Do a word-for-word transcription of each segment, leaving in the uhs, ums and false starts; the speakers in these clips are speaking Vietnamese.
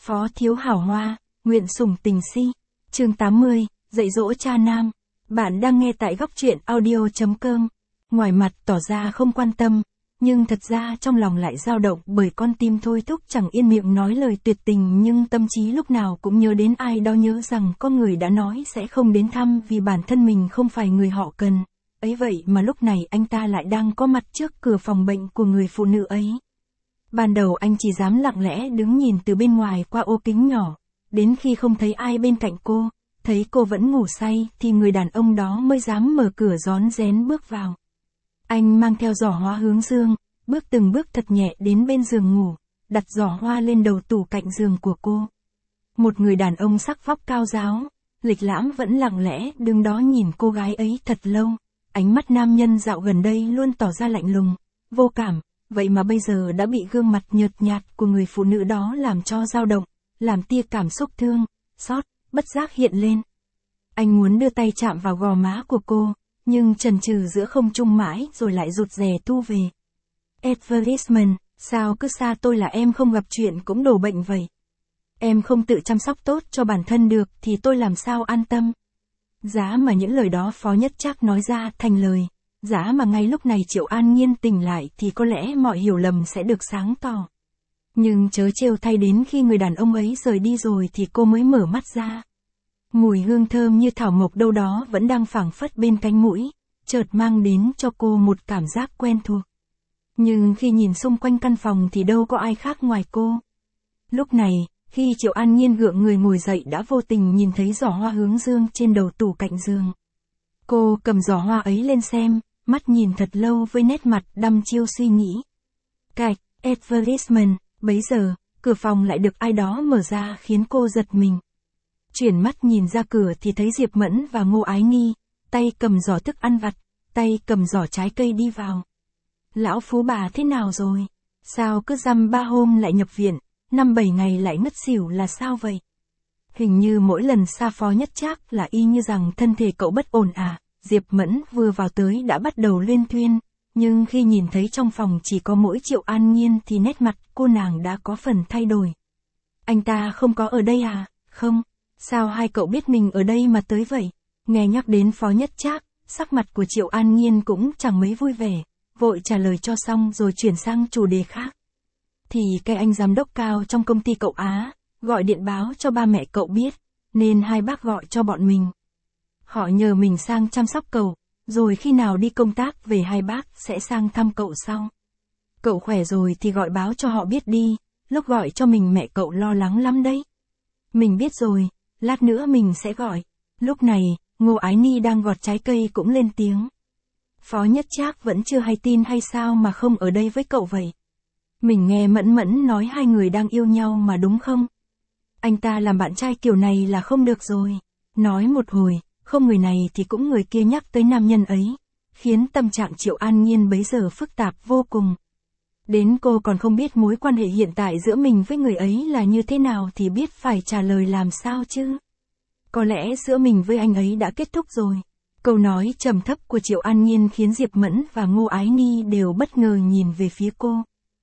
Phó thiếu hảo hoa, nguyện sủng tình si. Chương tám mươi, dạy dỗ cha nam. Bạn đang nghe tại góc truyện audio chấm com. Ngoài mặt tỏ ra không quan tâm, nhưng thật ra trong lòng lại dao động bởi con tim thôi thúc chẳng yên miệng nói lời tuyệt tình, nhưng tâm trí lúc nào cũng nhớ đến ai đó, nhớ rằng có người đã nói sẽ không đến thăm vì bản thân mình không phải người họ cần. Ấy vậy mà lúc này anh ta lại đang có mặt trước cửa phòng bệnh của người phụ nữ ấy. Ban đầu anh chỉ dám lặng lẽ đứng nhìn từ bên ngoài qua ô kính nhỏ, đến khi không thấy ai bên cạnh cô, thấy cô vẫn ngủ say thì người đàn ông đó mới dám mở cửa rón rén bước vào. Anh mang theo giỏ hoa hướng dương, bước từng bước thật nhẹ đến bên giường ngủ, đặt giỏ hoa lên đầu tủ cạnh giường của cô. Một người đàn ông sắc vóc cao ráo, lịch lãm vẫn lặng lẽ đứng đó nhìn cô gái ấy thật lâu. Ánh mắt nam nhân dạo gần đây luôn tỏ ra lạnh lùng, vô cảm, vậy mà bây giờ đã bị gương mặt nhợt nhạt của người phụ nữ đó làm cho dao động, làm tia cảm xúc thương, xót, bất giác hiện lên. Anh muốn đưa tay chạm vào gò má của cô, nhưng chần chừ giữa không trung mãi rồi lại rụt rè thu về. Advertisement, sao cứ xa tôi là em không gặp chuyện cũng đổ bệnh vậy? Em không tự chăm sóc tốt cho bản thân được thì tôi làm sao an tâm? Giá mà những lời đó Phó Nhất Trác nói ra thành lời, giá mà ngay lúc này Triệu An Nhiên tỉnh lại thì có lẽ mọi hiểu lầm sẽ được sáng tỏ. Nhưng chớ trêu thay, đến khi người đàn ông ấy rời đi rồi thì cô mới mở mắt ra. Mùi hương thơm như thảo mộc đâu đó vẫn đang phảng phất bên cánh mũi, chợt mang đến cho cô một cảm giác quen thuộc. Nhưng khi nhìn xung quanh căn phòng thì đâu có ai khác ngoài cô. Lúc này, khi Triệu An Nhiên gượng người ngồi dậy đã vô tình nhìn thấy giỏ hoa hướng dương trên đầu tủ cạnh giường. Cô cầm giỏ hoa ấy lên xem, mắt nhìn thật lâu với nét mặt đăm chiêu suy nghĩ. Cạch, advertisement, bấy giờ, cửa phòng lại được ai đó mở ra khiến cô giật mình. Chuyển mắt nhìn ra cửa thì thấy Diệp Mẫn và Ngô Ái Nhi, tay cầm giỏ thức ăn vặt, tay cầm giỏ trái cây đi vào. Lão phú bà thế nào rồi? Sao cứ dăm ba hôm lại nhập viện, năm bảy ngày lại ngất xỉu là sao vậy? Hình như mỗi lần xa Phó Nhất Trác là y như rằng thân thể cậu bất ổn à? Diệp Mẫn vừa vào tới đã bắt đầu luyên thuyên, nhưng khi nhìn thấy trong phòng chỉ có mỗi Triệu An Nhiên thì nét mặt cô nàng đã có phần thay đổi. Anh ta không có ở đây à? Không, sao hai cậu biết mình ở đây mà tới vậy? Nghe nhắc đến Phó Nhất Trác, sắc mặt của Triệu An Nhiên cũng chẳng mấy vui vẻ, vội trả lời cho xong rồi chuyển sang chủ đề khác. Thì cái anh giám đốc cao trong công ty cậu Á, gọi điện báo cho ba mẹ cậu biết, nên hai bác gọi cho bọn mình. Họ nhờ mình sang chăm sóc cậu, rồi khi nào đi công tác về hai bác sẽ sang thăm cậu sau. Cậu khỏe rồi thì gọi báo cho họ biết đi, lúc gọi cho mình mẹ cậu lo lắng lắm đấy. Mình biết rồi, lát nữa mình sẽ gọi. Lúc này, Ngô Ái Nhi đang gọt trái cây cũng lên tiếng. Phó Nhất Trác vẫn chưa hay tin hay sao mà không ở đây với cậu vậy? Mình nghe Mẫn Mẫn nói hai người đang yêu nhau mà đúng không? Anh ta làm bạn trai kiểu này là không được rồi. Nói một hồi, không người này thì cũng người kia nhắc tới nam nhân ấy, khiến tâm trạng Triệu An Nhiên bấy giờ phức tạp vô cùng. Đến cô còn không biết mối quan hệ hiện tại giữa mình với người ấy là như thế nào thì biết phải trả lời làm sao chứ. Có lẽ giữa mình với anh ấy đã kết thúc rồi. Câu nói trầm thấp của Triệu An Nhiên khiến Diệp Mẫn và Ngô Ái Nhi đều bất ngờ nhìn về phía cô.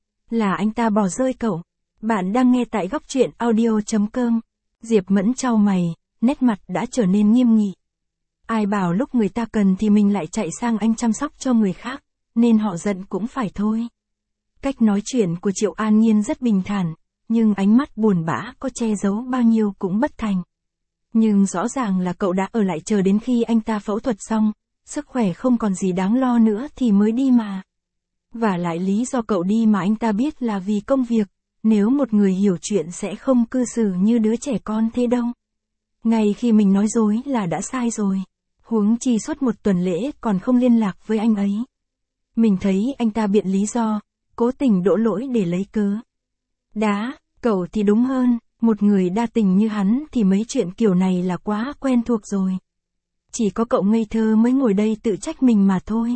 Là anh ta bỏ rơi cậu. Bạn đang nghe tại góc truyện audio chấm com. Diệp Mẫn chau mày, nét mặt đã trở nên nghiêm nghị. Ai bảo lúc người ta cần thì mình lại chạy sang anh chăm sóc cho người khác, nên họ giận cũng phải thôi. Cách nói chuyện của Triệu An Nhiên rất bình thản, nhưng ánh mắt buồn bã có che giấu bao nhiêu cũng bất thành. Nhưng rõ ràng là cậu đã ở lại chờ đến khi anh ta phẫu thuật xong, sức khỏe không còn gì đáng lo nữa thì mới đi mà. Và lại lý do cậu đi mà anh ta biết là vì công việc, nếu một người hiểu chuyện sẽ không cư xử như đứa trẻ con thế đâu. Ngay khi mình nói dối là đã sai rồi, huống chi suốt một tuần lễ còn không liên lạc với anh ấy. Mình thấy anh ta biện lý do, cố tình đổ lỗi để lấy cớ. Đá, cậu thì đúng hơn, một người đa tình như hắn thì mấy chuyện kiểu này là quá quen thuộc rồi. Chỉ có cậu ngây thơ mới ngồi đây tự trách mình mà thôi.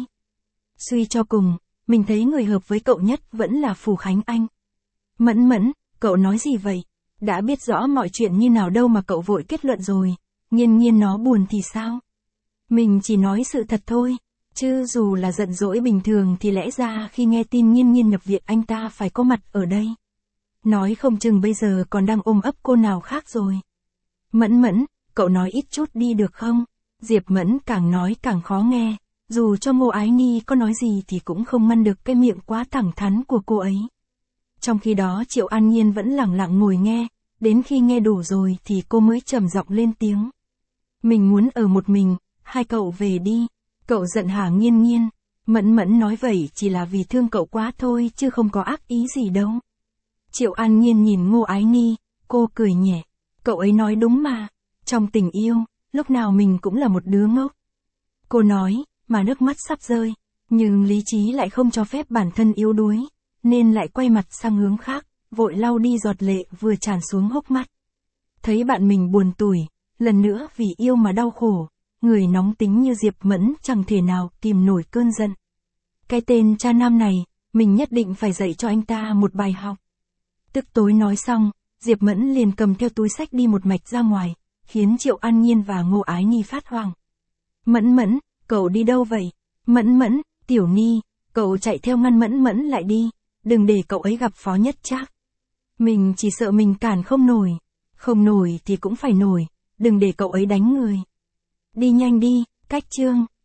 Suy cho cùng, mình thấy người hợp với cậu nhất vẫn là Phù Khánh Anh. Mẫn Mẫn, cậu nói gì vậy? Đã biết rõ mọi chuyện như nào đâu mà cậu vội kết luận rồi. Nhiên Nhiên nó buồn thì sao? Mình chỉ nói sự thật thôi. Chứ dù là giận dỗi bình thường thì lẽ ra khi nghe tin Nhiên Nhiên nhập viện anh ta phải có mặt ở đây. Nói không chừng bây giờ còn đang ôm ấp cô nào khác rồi. Mẫn Mẫn, cậu nói ít chút đi được không? Diệp Mẫn càng nói càng khó nghe, dù cho Ngô Ái Ni có nói gì thì cũng không ngăn được cái miệng quá thẳng thắn của cô ấy. Trong khi đó Triệu An Nhiên vẫn lặng lặng ngồi nghe, đến khi nghe đủ rồi thì cô mới trầm giọng lên tiếng. Mình muốn ở một mình, hai cậu về đi. Cậu giận hả Nhiên Nhiên? Mẫn Mẫn nói vậy chỉ là vì thương cậu quá thôi chứ không có ác ý gì đâu. Triệu An Nhiên nhìn Ngô Ái Ni, cô cười nhẹ. Cậu ấy nói đúng mà, trong tình yêu, lúc nào mình cũng là một đứa ngốc. Cô nói, mà nước mắt sắp rơi, nhưng lý trí lại không cho phép bản thân yếu đuối, nên lại quay mặt sang hướng khác, vội lau đi giọt lệ vừa tràn xuống hốc mắt. Thấy bạn mình buồn tủi, lần nữa vì yêu mà đau khổ, người nóng tính như Diệp Mẫn chẳng thể nào kìm nổi cơn giận. Cái tên cha nam này, mình nhất định phải dạy cho anh ta một bài học. Tức tối nói xong, Diệp Mẫn liền cầm theo túi xách đi một mạch ra ngoài, khiến Triệu An Nhiên và Ngô Ái Ni phát hoảng. Mẫn Mẫn, cậu đi đâu vậy? Mẫn Mẫn, Tiểu Ni, cậu chạy theo ngăn Mẫn Mẫn lại đi, đừng để cậu ấy gặp Phó Nhất Trác. Mình chỉ sợ mình cản không nổi, không nổi thì cũng phải nổi, đừng để cậu ấy đánh người. Đi nhanh đi, Cách Trương.